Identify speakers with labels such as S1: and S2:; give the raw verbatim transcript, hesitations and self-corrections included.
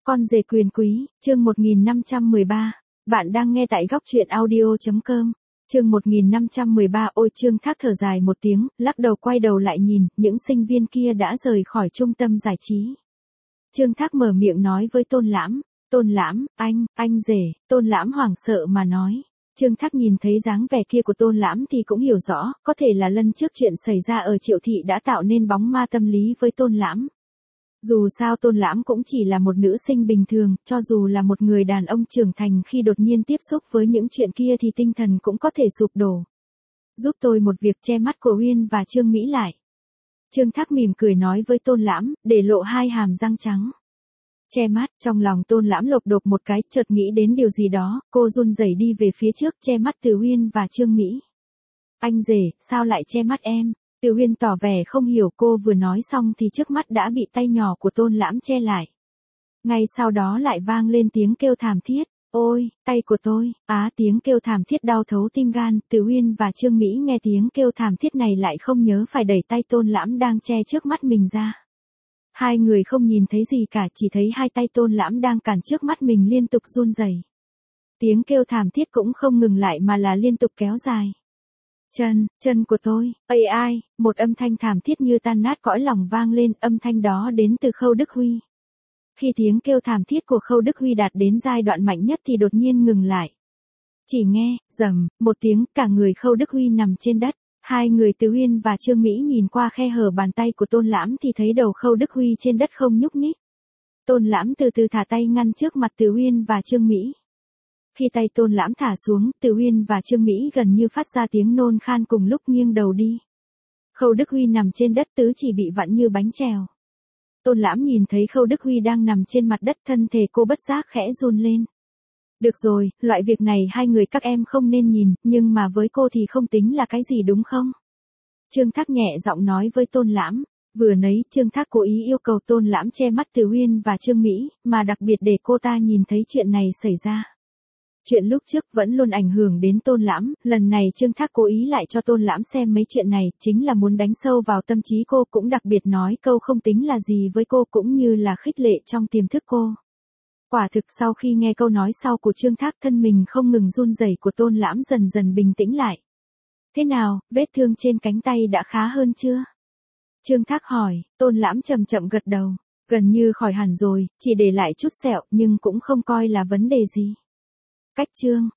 S1: Con rể quyền quý, chương một nghìn năm trăm mười ba. Bạn đang nghe tại góc truyện audio chấm com. Chương một nghìn năm trăm mười ba. Ôi Trương Thác thở dài một tiếng, lắc đầu quay đầu lại nhìn, những sinh viên kia đã rời khỏi trung tâm giải trí. Trương Thác mở miệng nói với Tôn Lãm, Tôn Lãm, anh, anh rể. Tôn Lãm hoảng sợ mà nói. Trương Thác nhìn thấy dáng vẻ kia của Tôn Lãm thì cũng hiểu rõ, có thể là lần trước chuyện xảy ra ở Triệu Thị đã tạo nên bóng ma tâm lý với Tôn Lãm. Dù sao Tôn Lãm cũng chỉ là một nữ sinh bình thường, cho dù là một người đàn ông trưởng thành khi đột nhiên tiếp xúc với những chuyện kia thì tinh thần cũng có thể sụp đổ. Giúp tôi một việc, che mắt của Uyên và Trương Mỹ lại. Trương Thác mỉm cười nói với Tôn Lãm, để lộ hai hàm răng trắng. Che mắt, trong lòng Tôn Lãm lột đột một cái, chợt nghĩ đến điều gì đó, cô run rẩy đi về phía trước, che mắt Từ Uyên và Trương Mỹ. Anh rể, sao lại che mắt em? Từ Uyên tỏ vẻ không hiểu, cô vừa nói xong thì trước mắt đã bị tay nhỏ của Tôn Lãm che lại. Ngay sau đó lại vang lên tiếng kêu thảm thiết, ôi, tay của tôi, á tiếng kêu thảm thiết đau thấu tim gan, Từ Uyên và Trương Mỹ nghe tiếng kêu thảm thiết này lại không nhớ phải đẩy tay Tôn Lãm đang che trước mắt mình ra. Hai người không nhìn thấy gì cả, chỉ thấy hai tay Tôn Lãm đang cản trước mắt mình liên tục run rẩy. Tiếng kêu thảm thiết cũng không ngừng lại mà là liên tục kéo dài. Chân, chân của tôi, ây ai, một âm thanh thảm thiết như tan nát cõi lòng vang lên, âm thanh đó đến từ Khâu Đức Huy. Khi tiếng kêu thảm thiết của Khâu Đức Huy đạt đến giai đoạn mạnh nhất thì đột nhiên ngừng lại. Chỉ nghe, rầm, một tiếng, cả người Khâu Đức Huy nằm trên đất. Hai người Từ Uyên và Trương Mỹ nhìn qua khe hở bàn tay của Tôn Lãm thì thấy đầu Khâu Đức Huy trên đất không nhúc nhích. Tôn Lãm từ từ thả tay ngăn trước mặt Từ Uyên và Trương Mỹ. Khi tay Tôn Lãm thả xuống, Từ Uyên và Trương Mỹ gần như phát ra tiếng nôn khan cùng lúc nghiêng đầu đi. Khâu Đức Huy nằm trên đất tứ chỉ bị vặn như bánh trèo. Tôn Lãm nhìn thấy Khâu Đức Huy đang nằm trên mặt đất, thân thể cô bất giác khẽ run lên. Được rồi, loại việc này hai người các em không nên nhìn, nhưng mà với cô thì không tính là cái gì đúng không? Trương Thác nhẹ giọng nói với Tôn Lãm. Vừa nấy, Trương Thác cố ý yêu cầu Tôn Lãm che mắt Từ Uyên và Trương Mỹ, mà đặc biệt để cô ta nhìn thấy chuyện này xảy ra. Chuyện lúc trước vẫn luôn ảnh hưởng đến Tôn Lãm, lần này Trương Thác cố ý lại cho Tôn Lãm xem mấy chuyện này, chính là muốn đánh sâu vào tâm trí cô, cũng đặc biệt nói câu không tính là gì với cô cũng như là khích lệ trong tiềm thức cô. Quả thực sau khi nghe câu nói sau của Trương Thác, thân mình không ngừng run rẩy của Tôn Lãm dần dần bình tĩnh lại. Thế nào, vết thương trên cánh tay đã khá hơn chưa? Trương Thác hỏi, Tôn Lãm chậm chậm gật đầu, gần như khỏi hẳn rồi, chỉ để lại chút sẹo nhưng cũng không coi là vấn đề gì. Cách chương,